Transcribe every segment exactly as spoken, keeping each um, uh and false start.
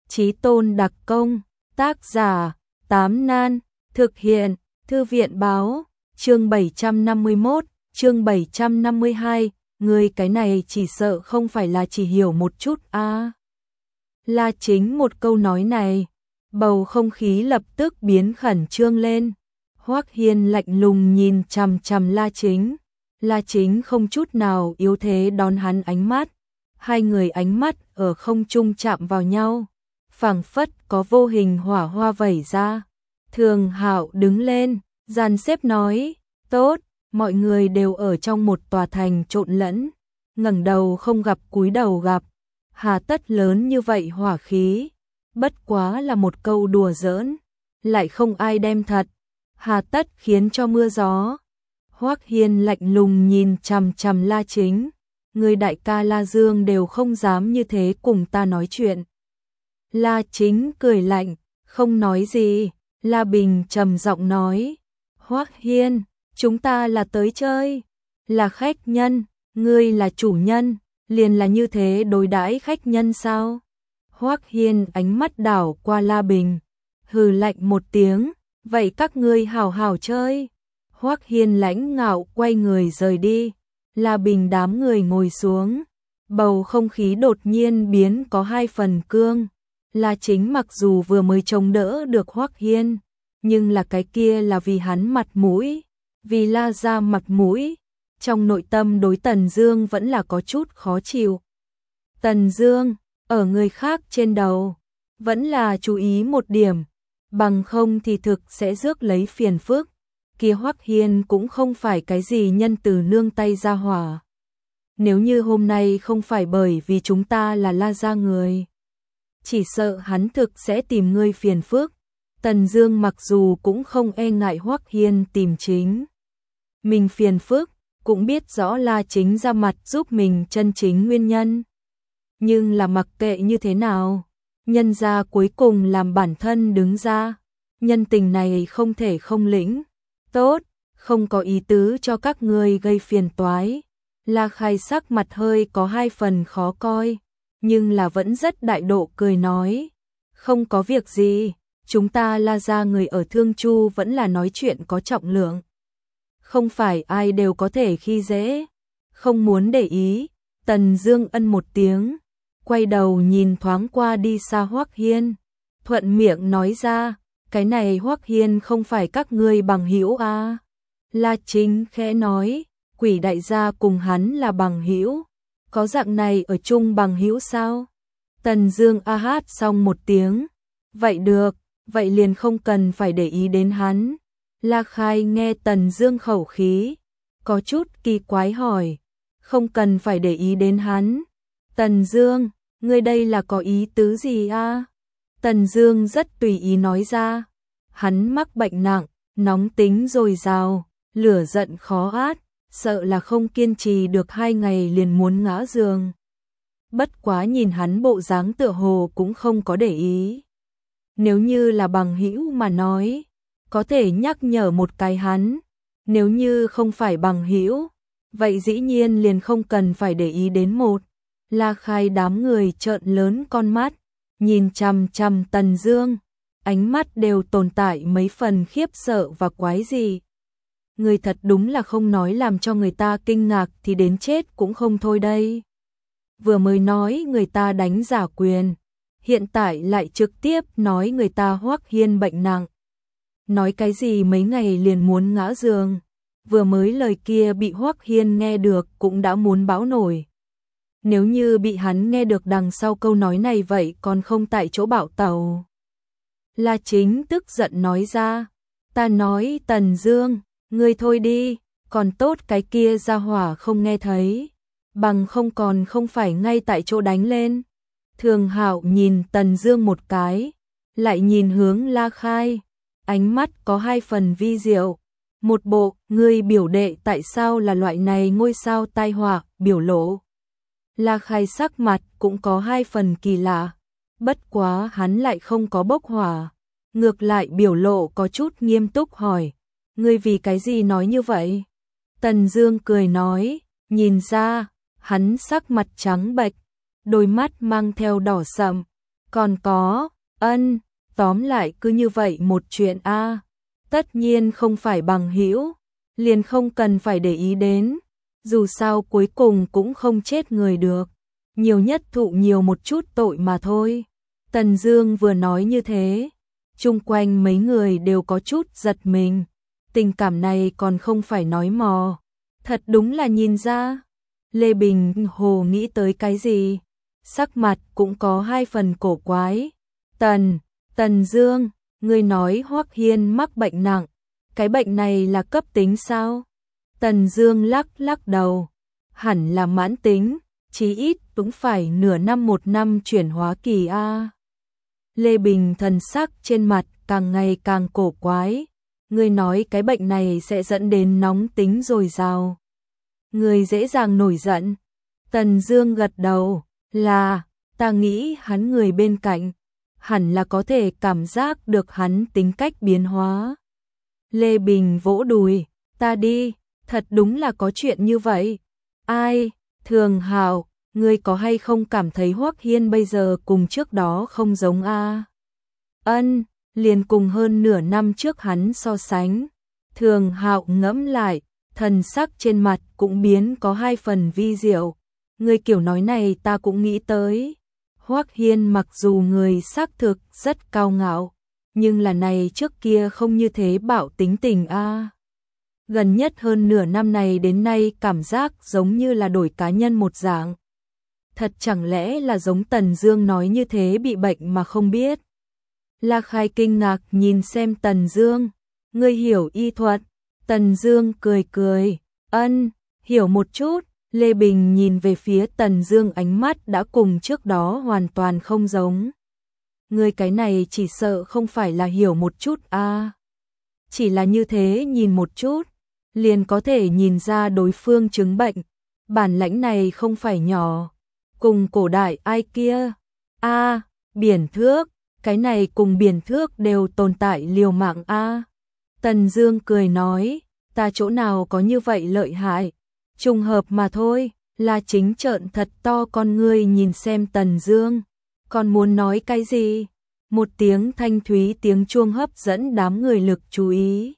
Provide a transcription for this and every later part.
Chí tôn đặc công, tác giả, Tám Nan, thực hiện, Thư viện báo, chương bảy trăm năm mươi mốt, chương bảy trăm năm mươi hai, người cái này chỉ sợ không phải là chỉ hiểu một chút a. À. Là chính một câu nói này, bầu không khí lập tức biến khẩn trương lên. Hoắc Hiên lạnh lùng nhìn chằm chằm La Chính, La Chính không chút nào yếu thế đón hắn ánh mắt, hai người ánh mắt ở không trung chạm vào nhau, phảng phất có vô hình hỏa hoa vẩy ra. Thường Hạo đứng lên, dàn xếp nói, tốt, mọi người đều ở trong một tòa thành trộn lẫn, ngẩng đầu không gặp cúi đầu gặp, hà tất lớn như vậy hỏa khí, bất quá là một câu đùa giỡn, lại không ai đem thật, hà tất khiến cho mưa gió. Hoắc Hiên lạnh lùng nhìn chằm chằm La Chính, người đại ca La Dương đều không dám như thế cùng ta nói chuyện. La Chính cười lạnh, không nói gì. La Bình trầm giọng nói, Hoắc Hiên, chúng ta là tới chơi, là khách nhân, ngươi là chủ nhân, liền là như thế đối đãi khách nhân sao? Hoắc Hiên ánh mắt đảo qua La Bình, hừ lạnh một tiếng, vậy các ngươi hảo hảo chơi. Hoắc Hiên lãnh ngạo quay người rời đi, La Bình đám người ngồi xuống, bầu không khí đột nhiên biến có hai phần cương. La Chính mặc dù vừa mới chống đỡ được Hoắc Hiên, nhưng là cái kia là vì hắn mặt mũi, vì La gia mặt mũi, trong nội tâm đối Tần Dương vẫn là có chút khó chịu. Tần Dương, ở người khác trên đầu, vẫn là chú ý một điểm, bằng không thì thực sẽ rước lấy phiền phức. Kia Hoắc Hiên cũng không phải cái gì nhân từ nương tay ra hỏa. Nếu như hôm nay không phải bởi vì chúng ta là La gia người, chỉ sợ hắn thực sẽ tìm ngươi phiền phức. Tần Dương mặc dù cũng không e ngại Hoắc Hiên tìm chính mình phiền phức, cũng biết rõ La Chính ra mặt giúp mình chân chính nguyên nhân. Nhưng là mặc kệ như thế nào, nhân gia cuối cùng làm bản thân đứng ra, nhân tình này không thể không lĩnh. Tốt, không có ý tứ cho các ngươi gây phiền toái. La Khai sắc mặt hơi có hai phần khó coi, nhưng là vẫn rất đại độ cười nói, không có việc gì, chúng ta La gia người ở Thương Chu vẫn là nói chuyện có trọng lượng. Không phải ai đều có thể khi dễ, không muốn để ý. Tần Dương ân một tiếng, quay đầu nhìn thoáng qua đi xa Hoắc Hiên, thuận miệng nói ra, cái này Hoắc Hiên không phải các ngươi bằng hữu à? La Chính khẽ nói, Quỷ đại gia cùng hắn là bằng hữu, có dạng này ở chung bằng hữu sao? Tần Dương a hát xong một tiếng, vậy được, vậy liền không cần phải để ý đến hắn. La Khai nghe Tần Dương khẩu khí, có chút kỳ quái hỏi, không cần phải để ý đến hắn. Tần Dương, ngươi đây là có ý tứ gì a? À? Tần Dương rất tùy ý nói ra, hắn mắc bệnh nặng, nóng tính dồi dào, lửa giận khó át, sợ là không kiên trì được hai ngày liền muốn ngã giường. Bất quá nhìn hắn bộ dáng tựa hồ cũng không có để ý. Nếu như là bằng hữu mà nói, có thể nhắc nhở một cái hắn, nếu như không phải bằng hữu, vậy dĩ nhiên liền không cần phải để ý đến một. La Khai đám người trợn lớn con mắt, nhìn chằm chằm Tần Dương, ánh mắt đều tồn tại mấy phần khiếp sợ và quái dị. Người thật đúng là không nói làm cho người ta kinh ngạc thì đến chết cũng không thôi đây. Vừa mới nói người ta đánh giả quyền, hiện tại lại trực tiếp nói người ta Hoắc Hiên bệnh nặng. Nói cái gì mấy ngày liền muốn ngã giường, vừa mới lời kia bị Hoắc Hiên nghe được cũng đã muốn bão nổi. Nếu như bị hắn nghe được đằng sau câu nói này vậy còn không tại chỗ bạo tẩu. La Chính tức giận nói ra, ta nói Tần Dương, ngươi thôi đi, còn tốt cái kia ra hỏa không nghe thấy, bằng không còn không phải ngay tại chỗ đánh lên. Thường Hạo nhìn Tần Dương một cái, lại nhìn hướng La Khai, ánh mắt có hai phần vi diệu, một bộ ngươi biểu đệ tại sao là loại này ngôi sao tai họa biểu lộ. La Khai sắc mặt cũng có hai phần kỳ lạ, bất quá hắn lại không có bốc hỏa, ngược lại biểu lộ có chút nghiêm túc hỏi, ngươi vì cái gì nói như vậy? Tần Dương cười nói, nhìn ra, hắn sắc mặt trắng bệch, đôi mắt mang theo đỏ sậm, Còn có, ân, tóm lại cứ như vậy một chuyện a. Tất nhiên không phải bằng hữu, liền không cần phải để ý đến, dù sao cuối cùng cũng không chết người được, nhiều nhất thụ nhiều một chút tội mà thôi. Tần Dương vừa nói như thế, chung quanh mấy người đều có chút giật mình, tình cảm này còn không phải nói mò, thật đúng là nhìn ra. Lê Bình Hồ nghĩ tới cái gì, sắc mặt cũng có hai phần cổ quái. Tần, Tần Dương, ngươi nói Hoắc Hiên mắc bệnh nặng, cái bệnh này là cấp tính sao? Tần Dương lắc lắc đầu, hẳn là mãn tính, chí ít cũng phải nửa năm một năm chuyển hóa kỳ a. Lê Bình thần sắc trên mặt càng ngày càng cổ quái, ngươi nói cái bệnh này sẽ dẫn đến nóng tính dồi dào, người dễ dàng nổi giận. Tần Dương gật đầu, là, ta nghĩ hắn người bên cạnh hẳn là có thể cảm giác được hắn tính cách biến hóa. Lê Bình vỗ đùi, ta đi, thật đúng là có chuyện như vậy. Ai, Thường Hạo, ngươi có hay không cảm thấy Hoắc Hiên bây giờ cùng trước đó không giống a? Ân, liền cùng hơn nửa năm trước hắn so sánh. Thường Hạo ngẫm lại, thần sắc trên mặt cũng biến có hai phần vi diệu. Người kiểu nói này ta cũng nghĩ tới. Hoắc Hiên mặc dù người xác thực rất cao ngạo, nhưng là này trước kia không như thế bạo tính tình a. Gần nhất hơn nửa năm này đến nay cảm giác giống như là đổi cá nhân một dạng. Thật chẳng lẽ là giống Tần Dương nói như thế bị bệnh mà không biết. La Khai kinh ngạc nhìn xem Tần Dương, ngươi hiểu y thuật? Tần Dương cười cười, ân, hiểu một chút. Lê Bình nhìn về phía Tần Dương, ánh mắt đã cùng trước đó hoàn toàn không giống. Ngươi cái này chỉ sợ không phải là hiểu một chút a. À. Chỉ là như thế nhìn một chút, liền có thể nhìn ra đối phương chứng bệnh, bản lãnh này không phải nhỏ. Cùng cổ đại ai kia? A, à, biển thước, cái này cùng biển thước đều tồn tại liều mạng a. À. Tần Dương cười nói, ta chỗ nào có như vậy lợi hại, trùng hợp mà thôi. La Chính trợn thật to con ngươi nhìn xem Tần Dương, còn muốn nói cái gì? Một tiếng thanh thúy tiếng chuông hấp dẫn đám người lực chú ý.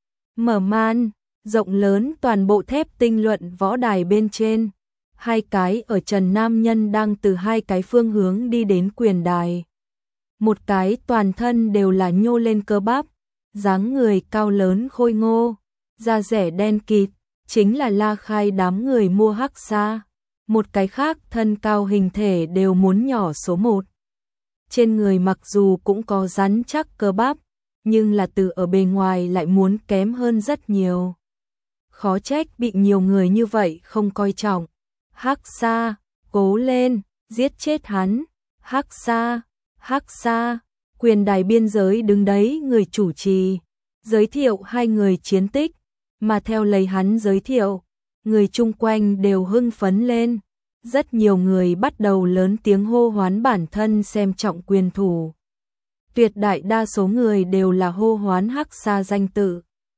Mở màn, rộng lớn toàn bộ thép tinh luận võ đài bên trên, hai cái ở trần nam nhân đang từ hai cái phương hướng đi đến quyền đài. Một cái toàn thân đều là nhô lên cơ bắp, dáng người cao lớn khôi ngô, da rẻ đen kịt, chính là La Khai đám người mua hắc xa. Một cái khác thân cao hình thể đều muốn nhỏ số một. Trên người mặc dù cũng có rắn chắc cơ bắp, nhưng là từ ở bề ngoài lại muốn kém hơn rất nhiều. Khó trách bị nhiều người như vậy không coi trọng. Hắc xa, cố lên, giết chết hắn. Hắc xa, hắc xa, quyền đài biên giới đứng đấy người chủ trì, giới thiệu hai người chiến tích, mà theo lấy hắn giới thiệu, người chung quanh đều hưng phấn lên. Rất nhiều người bắt đầu lớn tiếng hô hoán bản thân xem trọng quyền thủ. Tuyệt đại đa số người đều là hô hoán hắc xa danh tự.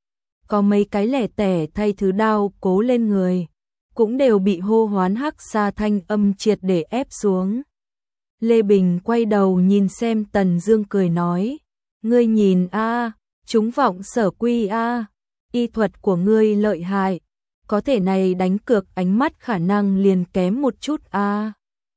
Có mấy cái lẻ tẻ thay thứ đao cố lên người, cũng đều bị hô hoán hắc xa thanh âm triệt để ép xuống. Lê Bình quay đầu nhìn xem Tần Dương cười nói, ngươi nhìn a, chúng vọng sở quy a, y thuật của ngươi lợi hại, có thể này đánh cược ánh mắt khả năng liền kém một chút a.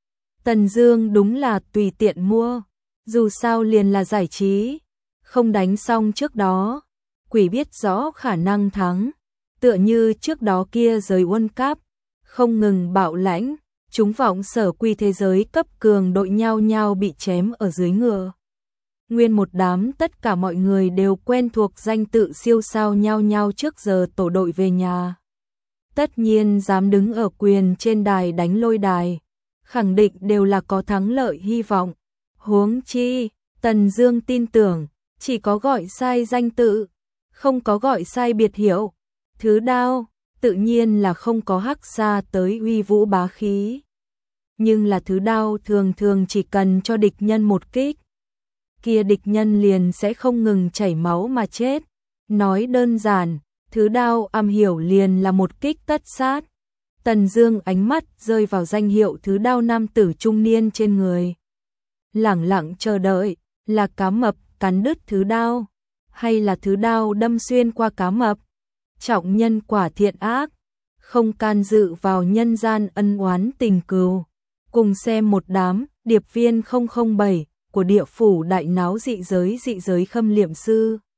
Tần Dương đúng là tùy tiện mua, dù sao liền là giải trí, không đánh xong trước đó, quỷ biết rõ khả năng thắng, tựa như trước đó kia giới World Cup, không ngừng bạo lãnh, chúng vọng sở quy thế giới cấp cường đội nhau nhau bị chém ở dưới ngựa. Nguyên một đám tất cả mọi người đều quen thuộc danh tự siêu sao nhau nhau trước giờ tổ đội về nhà. Tất nhiên dám đứng ở quyền trên đài đánh lôi đài, khẳng định đều là có thắng lợi hy vọng. Huống chi, Tần Dương tin tưởng, chỉ có gọi sai danh tự, không có gọi sai biệt hiệu. Thứ đao, tự nhiên là không có hắc xa tới uy vũ bá khí. Nhưng là thứ đao thường thường chỉ cần cho địch nhân một kích, kia địch nhân liền sẽ không ngừng chảy máu mà chết. Nói đơn giản, thứ đao am hiểu liền là một kích tất sát. Tần Dương ánh mắt rơi vào danh hiệu thứ đao nam tử trung niên trên người. lẳng lặng chờ đợi, là cá mập cắn đứt thứ đao, hay là thứ đao đâm xuyên qua cá mập. Trọng nhân quả thiện ác, không can dự vào nhân gian ân oán tình cừu. Cùng xem một đám điệp viên không không bảy của địa phủ đại náo dị giới dị giới Khâm Liệm Sư.